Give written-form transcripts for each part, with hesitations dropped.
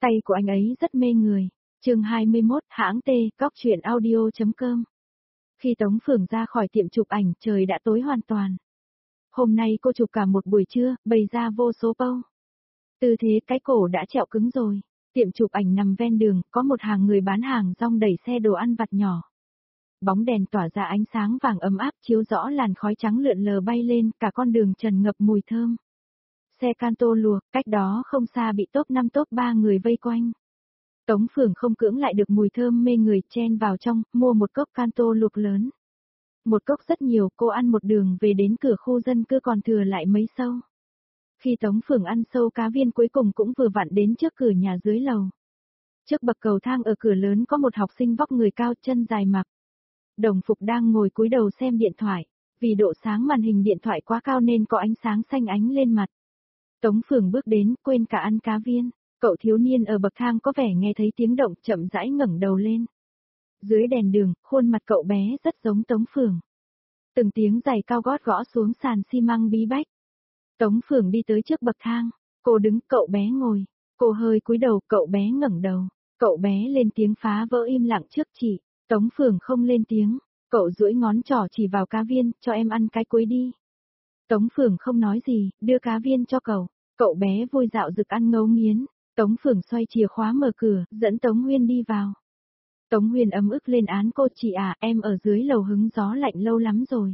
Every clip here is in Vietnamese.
Tay của anh ấy rất mê người. Chương 21, hãng T, Cóc truyện audio.com. Khi Tống Phường ra khỏi tiệm chụp ảnh, trời đã tối hoàn toàn. Hôm nay cô chụp cả một buổi trưa, bày ra vô số pose. Tư thế cái cổ đã trẹo cứng rồi. Tiệm chụp ảnh nằm ven đường, có một hàng người bán hàng rong đẩy xe đồ ăn vặt nhỏ. Bóng đèn tỏa ra ánh sáng vàng ấm áp chiếu rõ làn khói trắng lượn lờ bay lên, cả con đường trần ngập mùi thơm. Xe Canto luộc, cách đó không xa bị top 5 top 3 người vây quanh. Tống Phường không cưỡng lại được mùi thơm mê người, chen vào trong, mua một cốc Canto luộc lớn. Một cốc rất nhiều, cô ăn một đường về đến cửa khu dân cư còn thừa lại mấy sâu. Khi Tống Phường ăn sâu cá viên cuối cùng cũng vừa vặn đến trước cửa nhà dưới lầu. Trước bậc cầu thang ở cửa lớn có một học sinh vóc người cao chân dài mặc. Đồng phục đang ngồi cúi đầu xem điện thoại, vì độ sáng màn hình điện thoại quá cao nên có ánh sáng xanh ánh lên mặt. Tống Phường bước đến, quên cả ăn cá viên. Cậu thiếu niên ở bậc thang có vẻ nghe thấy tiếng động, chậm rãi ngẩng đầu lên. Dưới đèn đường, khuôn mặt cậu bé rất giống Tống Phường. Từng tiếng giày cao gót gõ xuống sàn xi măng bí bách. Tống Phường đi tới trước bậc thang, cô đứng, cậu bé ngồi. Cô hơi cúi đầu, cậu bé ngẩng đầu. Cậu bé lên tiếng phá vỡ im lặng trước chị. Tống Phường không lên tiếng, cậu duỗi ngón trỏ chỉ vào cá viên, cho em ăn cái cuối đi. Tống Phường không nói gì, đưa cá viên cho cậu. Cậu bé vui dạo rực ăn ngấu nghiến. Tống Phường xoay chìa khóa mở cửa, dẫn Tống Huyên đi vào. Tống Huyên ấm ức lên án cô, chị à, em ở dưới lầu hứng gió lạnh lâu lắm rồi.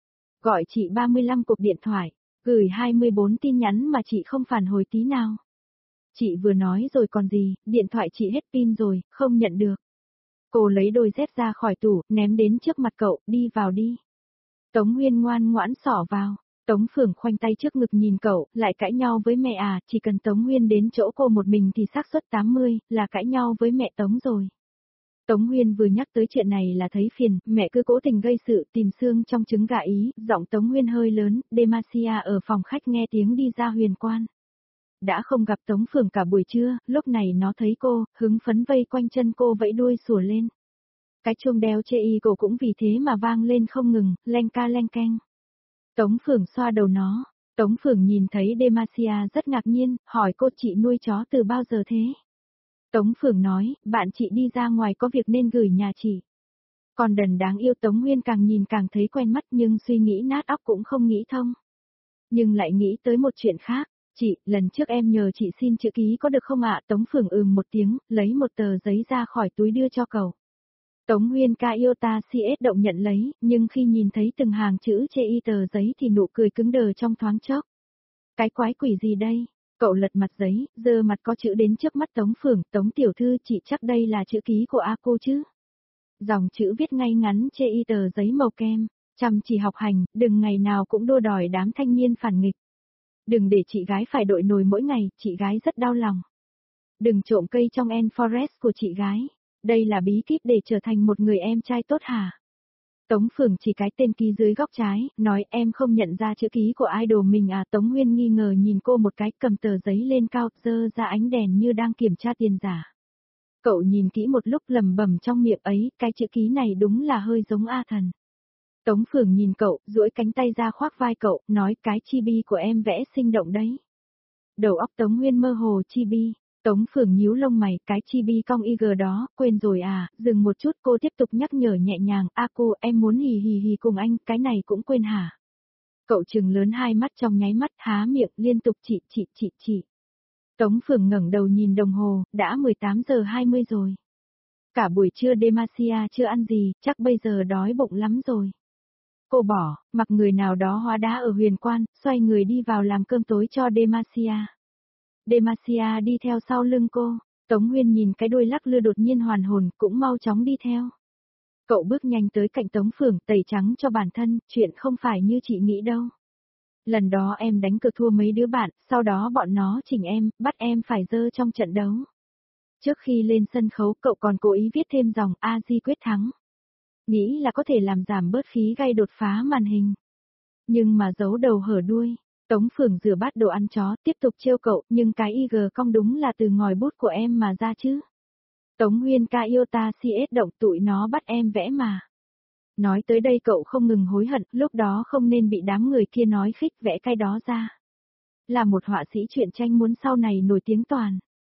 Gọi chị 35 cuộc điện thoại, gửi 24 tin nhắn mà chị không phản hồi tí nào. Chị vừa nói rồi còn gì, điện thoại chị hết pin rồi, không nhận được. Cô lấy đôi dép ra khỏi tủ, ném đến trước mặt cậu, đi vào đi. Tống Huyên ngoan ngoãn xỏ vào. Tống Phường khoanh tay trước ngực nhìn cậu, lại cãi nhau với mẹ à, chỉ cần Tống Huyên đến chỗ cô một mình thì xác suất 80, là cãi nhau với mẹ Tống rồi. Tống Huyên vừa nhắc tới chuyện này là thấy phiền, mẹ cứ cố tình gây sự, tìm xương trong trứng gà ý, giọng Tống Huyên hơi lớn, Demacia ở phòng khách nghe tiếng đi ra huyền quan. Đã không gặp Tống Phường cả buổi trưa, lúc này nó thấy cô, hứng phấn vây quanh chân cô vẫy đuôi sủa lên. Cái chuông đeo chê y cổ cũng vì thế mà vang lên không ngừng, leng ca leng keng. Tống Phường xoa đầu nó. Tống Phường nhìn thấy Demacia rất ngạc nhiên, hỏi cô, chị nuôi chó từ bao giờ thế? Tống Phường nói, bạn chị đi ra ngoài có việc nên gửi nhà chị. Còn đần đáng yêu. Tống Huyên càng nhìn càng thấy quen mắt nhưng suy nghĩ nát óc cũng không nghĩ thông. Nhưng lại nghĩ tới một chuyện khác. Chị, lần trước em nhờ chị xin chữ ký có được không ạ? Tống Phường một tiếng, lấy một tờ giấy ra khỏi túi đưa cho cậu. Tống Huyên ca yêu ta CS động nhận lấy, nhưng khi nhìn thấy từng hàng chữ chê y tờ giấy thì nụ cười cứng đờ trong thoáng chốc. Cái quái quỷ gì đây? Cậu lật mặt giấy, giơ mặt có chữ đến trước mắt Tống Phường, Tống tiểu thư, chị chắc đây là chữ ký của A cô chứ? Dòng chữ viết ngay ngắn chê y tờ giấy màu kem, chăm chỉ học hành, đừng ngày nào cũng đua đòi đám thanh niên phản nghịch. Đừng để chị gái phải đội nồi mỗi ngày, chị gái rất đau lòng. Đừng trộm cây trong Forest của chị gái. Đây là bí kíp để trở thành một người em trai tốt hả? Tống Phường chỉ cái tên ký dưới góc trái, nói em không nhận ra chữ ký của idol mình à? Tống Huyên nghi ngờ nhìn cô một cái, cầm tờ giấy lên cao, dơ ra ánh đèn như đang kiểm tra tiền giả. Cậu nhìn kỹ một lúc lẩm bẩm trong miệng ấy, cái chữ ký này đúng là hơi giống A Thần. Tống Phường nhìn cậu, duỗi cánh tay ra khoác vai cậu, nói cái chibi của em vẽ sinh động đấy. Đầu óc Tống Huyên mơ hồ. Chibi. Tống Phường nhíu lông mày, cái chibi cong IG đó, quên rồi à? Dừng một chút, cô tiếp tục nhắc nhở nhẹ nhàng, a cô, em muốn hì hì hì cùng anh, cái này cũng quên hả? Cậu trừng lớn hai mắt trong nháy mắt, há miệng liên tục chị. Tống Phường ngẩng đầu nhìn đồng hồ, đã 18 giờ 20 rồi. Cả buổi trưa Demacia chưa ăn gì, chắc bây giờ đói bụng lắm rồi. Cô bỏ, mặc người nào đó hóa đá ở huyền quan, xoay người đi vào làm cơm tối cho Demacia. Demacia đi theo sau lưng cô. Tống Huyên nhìn cái đuôi lắc lư đột nhiên hoàn hồn, cũng mau chóng đi theo. Cậu bước nhanh tới cạnh Tống Phường, tẩy trắng cho bản thân, chuyện không phải như chị nghĩ đâu. Lần đó em đánh cược thua mấy đứa bạn, sau đó bọn nó chỉnh em, bắt em phải dơ trong trận đấu. Trước khi lên sân khấu cậu còn cố ý viết thêm dòng A Di quyết thắng. Nghĩ là có thể làm giảm bớt khí gây đột phá màn hình. Nhưng mà giấu đầu hở đuôi. Tống Phường rửa bát đồ ăn chó, tiếp tục trêu cậu, nhưng cái IG cong đúng là từ ngòi bút của em mà ra chứ. Tống Huyên ca yêu ta CS động, tụi nó bắt em vẽ mà. Nói tới đây cậu không ngừng hối hận, lúc đó không nên bị đám người kia nói khích vẽ cái đó ra. Là một họa sĩ truyện tranh muốn sau này nổi tiếng toàn.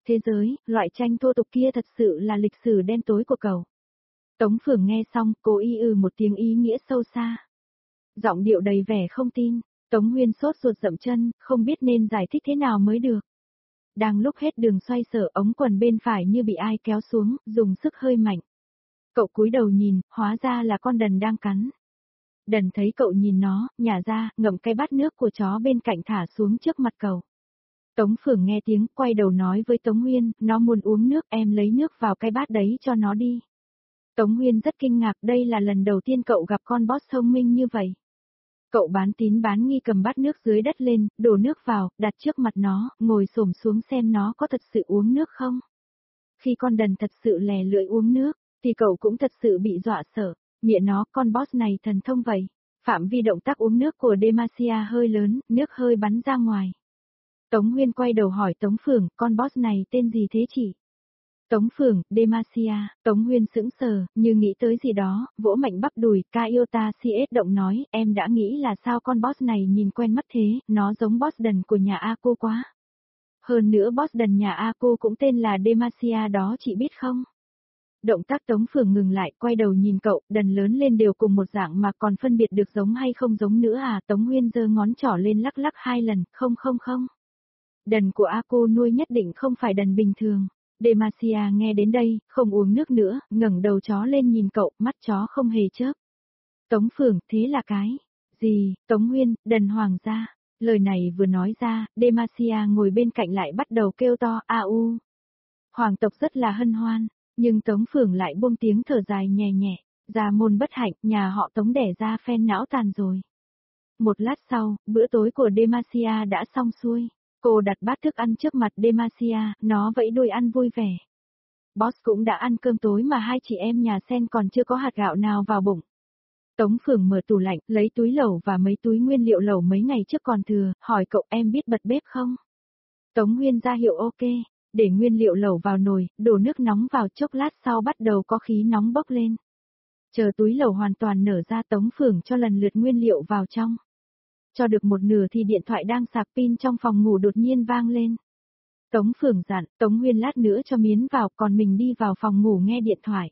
Thế giới, loại tranh thô tục kia thật sự là lịch sử đen tối của cậu. Tống Phường nghe xong, cô một tiếng ý nghĩa sâu xa. Giọng điệu đầy vẻ không tin, Tống Nguyên sốt ruột dậm chân, không biết nên giải thích thế nào mới được. Đang lúc hết đường xoay sở, ống quần bên phải như bị ai kéo xuống, dùng sức hơi mạnh. Cậu cúi đầu nhìn, hóa ra là con đần đang cắn. Đần thấy cậu nhìn nó, nhả ra, ngậm cái bát nước của chó bên cạnh thả xuống trước mặt cậu. Tống Phường nghe tiếng, quay đầu nói với Tống Nguyên, nó muốn uống nước, em lấy nước vào cái bát đấy cho nó đi. Tống Nguyên rất kinh ngạc, đây là lần đầu tiên cậu gặp con boss thông minh như vậy. Cậu bán tín bán nghi cầm bát nước dưới đất lên, đổ nước vào, đặt trước mặt nó, ngồi xổm xuống xem nó có thật sự uống nước không. Khi con đần thật sự lè lưỡi uống nước, thì cậu cũng thật sự bị dọa sợ, miệng nó, con boss này thần thông vậy. Phạm vi động tác uống nước của Demacia hơi lớn, nước hơi bắn ra ngoài. Tống Nguyên quay đầu hỏi Tống Phường, con boss này tên gì thế chị? Tống Phường, Demacia, Tống Nguyên sững sờ, như nghĩ tới gì đó, vỗ mạnh bắp đùi, Kaiota CS động nói, em đã nghĩ là sao con boss này nhìn quen mắt thế, nó giống boss đần của nhà Ako quá. Hơn nữa boss đần nhà Ako cũng tên là Demacia đó chị biết không? Động tác Tống Phường ngừng lại, quay đầu nhìn cậu, đần lớn lên đều cùng một dạng mà còn phân biệt được giống hay không giống nữa à? Tống Nguyên giơ ngón trỏ lên lắc lắc 2 lần, không. Đần của Ako nuôi nhất định không phải đần bình thường. Demacia nghe đến đây, không uống nước nữa, ngẩng đầu chó lên nhìn cậu, mắt chó không hề chớp. Tống Phường, thế là cái gì? Tống Nguyên, đần hoàng gia. Lời này vừa nói ra, Demacia ngồi bên cạnh lại bắt đầu kêu to, au. Hoàng tộc rất là hân hoan, nhưng Tống Phường lại buông tiếng thở dài nhẹ nhẹ, gia môn bất hạnh, nhà họ Tống đẻ ra phen não tàn rồi. Một lát sau, bữa tối của Demacia đã xong xuôi. Cô đặt bát thức ăn trước mặt Demacia, nó vẫy đuôi ăn vui vẻ. Boss cũng đã ăn cơm tối mà hai chị em nhà Sen còn chưa có hạt gạo nào vào bụng. Tống Phường mở tủ lạnh, lấy túi lẩu và mấy túi nguyên liệu lẩu mấy ngày trước còn thừa, hỏi cậu em biết bật bếp không? Tống Nguyên ra hiệu ok, để nguyên liệu lẩu vào nồi, đổ nước nóng vào, chốc lát sau bắt đầu có khí nóng bốc lên. Chờ túi lẩu hoàn toàn nở ra, Tống Phường cho lần lượt nguyên liệu vào trong. Cho được một nửa thì điện thoại đang sạc pin trong phòng ngủ đột nhiên vang lên. Tống Phường dặn, Tống Nguyên lát nữa cho miến vào, còn mình đi vào phòng ngủ nghe điện thoại.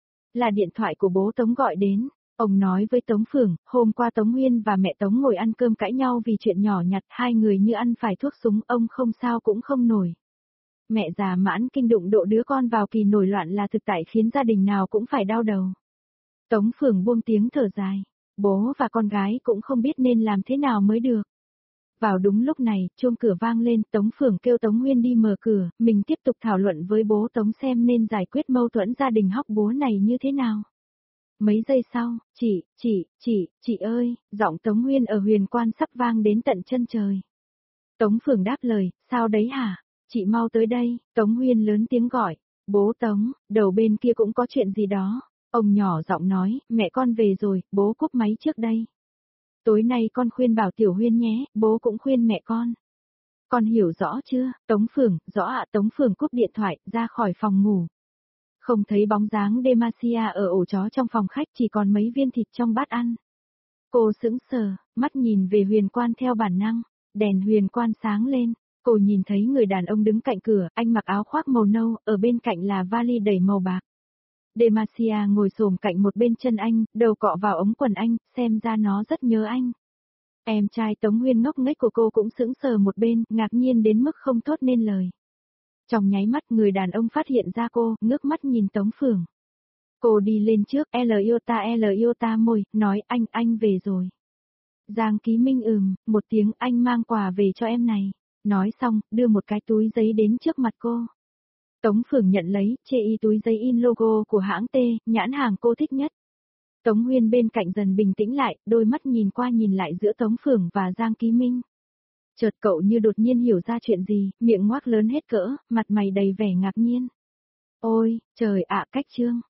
Là điện thoại của bố Tống gọi đến, ông nói với Tống Phường, hôm qua Tống Nguyên và mẹ Tống ngồi ăn cơm cãi nhau vì chuyện nhỏ nhặt, hai người như ăn phải thuốc súng, ông không sao cũng không nổi. Mẹ già mãn kinh đụng độ đứa con vào kỳ nổi loạn là thực tại khiến gia đình nào cũng phải đau đầu. Tống Phường buông tiếng thở dài. Bố và con gái cũng không biết nên làm thế nào mới được. Vào đúng lúc này, chuông cửa vang lên, Tống Phường kêu Tống Nguyên đi mở cửa, mình tiếp tục thảo luận với bố Tống xem nên giải quyết mâu thuẫn gia đình hóc búa này như thế nào. Mấy giây sau, chị ơi, giọng Tống Nguyên ở Huyền Quan sắp vang đến tận chân trời. Tống Phường đáp lời, sao đấy hả? Chị mau tới đây, Tống Nguyên lớn tiếng gọi. Bố Tống, đầu bên kia cũng có chuyện gì đó. Ông nhỏ giọng nói, mẹ con về rồi, bố cúp máy trước đây. Tối nay con khuyên bảo Tiểu Huyên nhé, bố cũng khuyên mẹ con. Con hiểu rõ chưa? Tống Phường, rõ ạ. Tống Phường cúp điện thoại, ra khỏi phòng ngủ. Không thấy bóng dáng Demacia ở ổ chó trong phòng khách, chỉ còn mấy viên thịt trong bát ăn. Cô sững sờ, mắt nhìn về Huyền Quan theo bản năng, đèn Huyền Quan sáng lên. Cô nhìn thấy người đàn ông đứng cạnh cửa, anh mặc áo khoác màu nâu, ở bên cạnh là vali đầy màu bạc. Demacia ngồi xổm cạnh một bên chân anh, đầu cọ vào ống quần anh, xem ra nó rất nhớ anh. Em trai Tống Nguyên ngốc nghếch của cô cũng sững sờ một bên, ngạc nhiên đến mức không thốt nên lời. Trong nháy mắt người đàn ông phát hiện ra cô, ngước mắt nhìn Tống Phường. Cô đi lên trước, L iota môi, nói anh về rồi. Giang Ký Minh một tiếng, anh mang quà về cho em này. Nói xong, đưa một cái túi giấy đến trước mặt cô. Tống Phường nhận lấy, chê y túi giấy in logo của hãng T, nhãn hàng cô thích nhất. Tống Nguyên bên cạnh dần bình tĩnh lại, đôi mắt nhìn qua nhìn lại giữa Tống Phường và Giang Ký Minh. Chợt cậu như đột nhiên hiểu ra chuyện gì, miệng ngoác lớn hết cỡ, mặt mày đầy vẻ ngạc nhiên. Ôi, trời ạ, cách chương.